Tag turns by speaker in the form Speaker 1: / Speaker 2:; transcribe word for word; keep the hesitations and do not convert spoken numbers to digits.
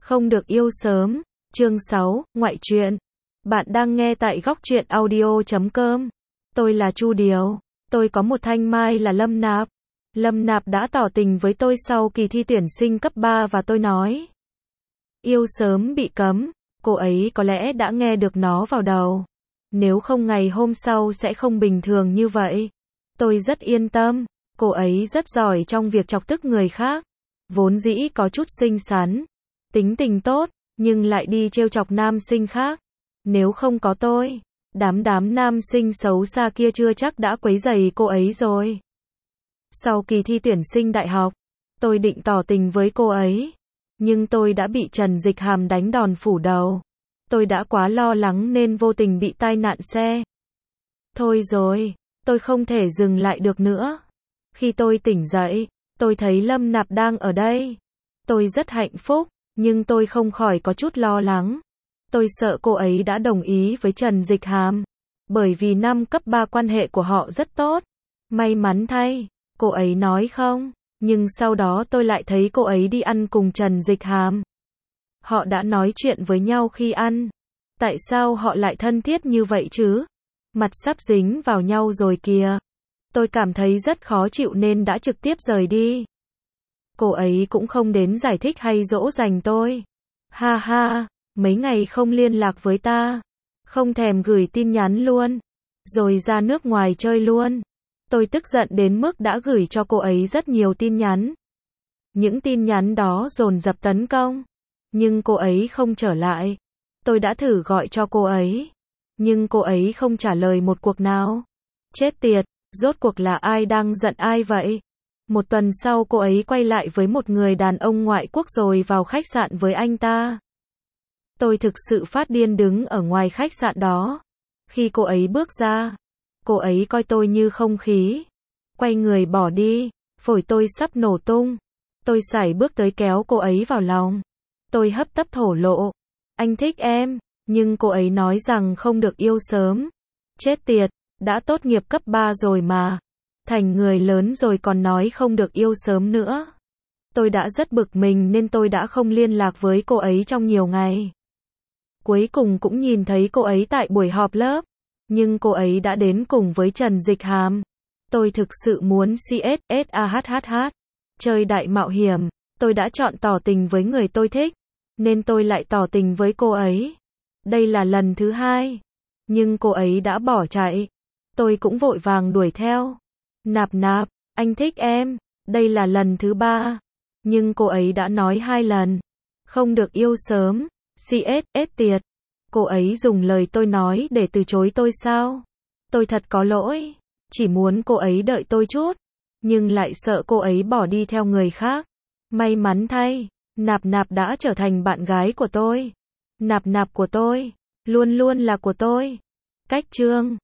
Speaker 1: Không được yêu sớm. Chương sáu, ngoại truyện. Bạn đang nghe tại góc truyện audio chấm com. Tôi là Chu Điều. Tôi có một thanh mai là Lâm Nạp. Lâm Nạp đã tỏ tình với tôi sau kỳ thi tuyển sinh cấp ba và tôi nói. Yêu sớm bị cấm. Cô ấy có lẽ đã nghe được nó vào đầu. Nếu không ngày hôm sau sẽ không bình thường như vậy. Tôi rất yên tâm. Cô ấy rất giỏi trong việc chọc tức người khác. Vốn dĩ có chút xinh xắn, tính tình tốt, nhưng lại đi trêu chọc nam sinh khác. Nếu không có tôi, đám đám nam sinh xấu xa kia chưa chắc đã quấy rầy cô ấy rồi. Sau kỳ thi tuyển sinh đại học, tôi định tỏ tình với cô ấy, nhưng tôi đã bị Trần Dịch Hàm đánh đòn phủ đầu. Tôi đã quá lo lắng nên vô tình bị tai nạn xe. Thôi rồi, tôi không thể dừng lại được nữa. Khi tôi tỉnh dậy, tôi thấy Lâm Nạp đang ở đây. Tôi rất hạnh phúc, nhưng tôi không khỏi có chút lo lắng. Tôi sợ cô ấy đã đồng ý với Trần Dịch Hàm, bởi vì năm cấp ba quan hệ của họ rất tốt. May mắn thay, cô ấy nói không, nhưng sau đó tôi lại thấy cô ấy đi ăn cùng Trần Dịch Hàm. Họ đã nói chuyện với nhau khi ăn. Tại sao họ lại thân thiết như vậy chứ? Mặt sắp dính vào nhau rồi kìa. Tôi cảm thấy rất khó chịu nên đã trực tiếp rời đi. Cô ấy cũng không đến giải thích hay dỗ dành tôi. Ha ha, mấy ngày không liên lạc với ta. Không thèm gửi tin nhắn luôn. Rồi ra nước ngoài chơi luôn. Tôi tức giận đến mức đã gửi cho cô ấy rất nhiều tin nhắn. Những tin nhắn đó dồn dập tấn công. Nhưng cô ấy không trở lại. Tôi đã thử gọi cho cô ấy. Nhưng cô ấy không trả lời một cuộc nào. Chết tiệt, rốt cuộc là ai đang giận ai vậy? Một tuần sau cô ấy quay lại với một người đàn ông ngoại quốc rồi vào khách sạn với anh ta. Tôi thực sự phát điên đứng ở ngoài khách sạn đó. Khi cô ấy bước ra, cô ấy coi tôi như không khí. Quay người bỏ đi, phổi tôi sắp nổ tung. Tôi sải bước tới kéo cô ấy vào lòng. Tôi hấp tấp thổ lộ. Anh thích em, nhưng cô ấy nói rằng không được yêu sớm. Chết tiệt, đã tốt nghiệp cấp ba rồi mà. Thành người lớn rồi còn nói không được yêu sớm nữa. Tôi đã rất bực mình nên tôi đã không liên lạc với cô ấy trong nhiều ngày. Cuối cùng cũng nhìn thấy cô ấy tại buổi họp lớp. Nhưng cô ấy đã đến cùng với Trần Dịch Hàm. Tôi thực sự muốn xê ét a hát hát hát. Chơi đại mạo hiểm. Tôi đã chọn tỏ tình với người tôi thích. Nên tôi lại tỏ tình với cô ấy. Đây là lần thứ hai. Nhưng cô ấy đã bỏ chạy. Tôi cũng vội vàng đuổi theo. Nạp nạp, anh thích em. Đây là lần thứ ba. Nhưng cô ấy đã nói hai lần. Không được yêu sớm. xê ét ét tiệt. Cô ấy dùng lời tôi nói để từ chối tôi sao? Tôi thật có lỗi. Chỉ muốn cô ấy đợi tôi chút. Nhưng lại sợ cô ấy bỏ đi theo người khác. May mắn thay, Nạp Nạp đã trở thành bạn gái của tôi. Nạp Nạp của tôi, luôn luôn là của tôi. Cách chương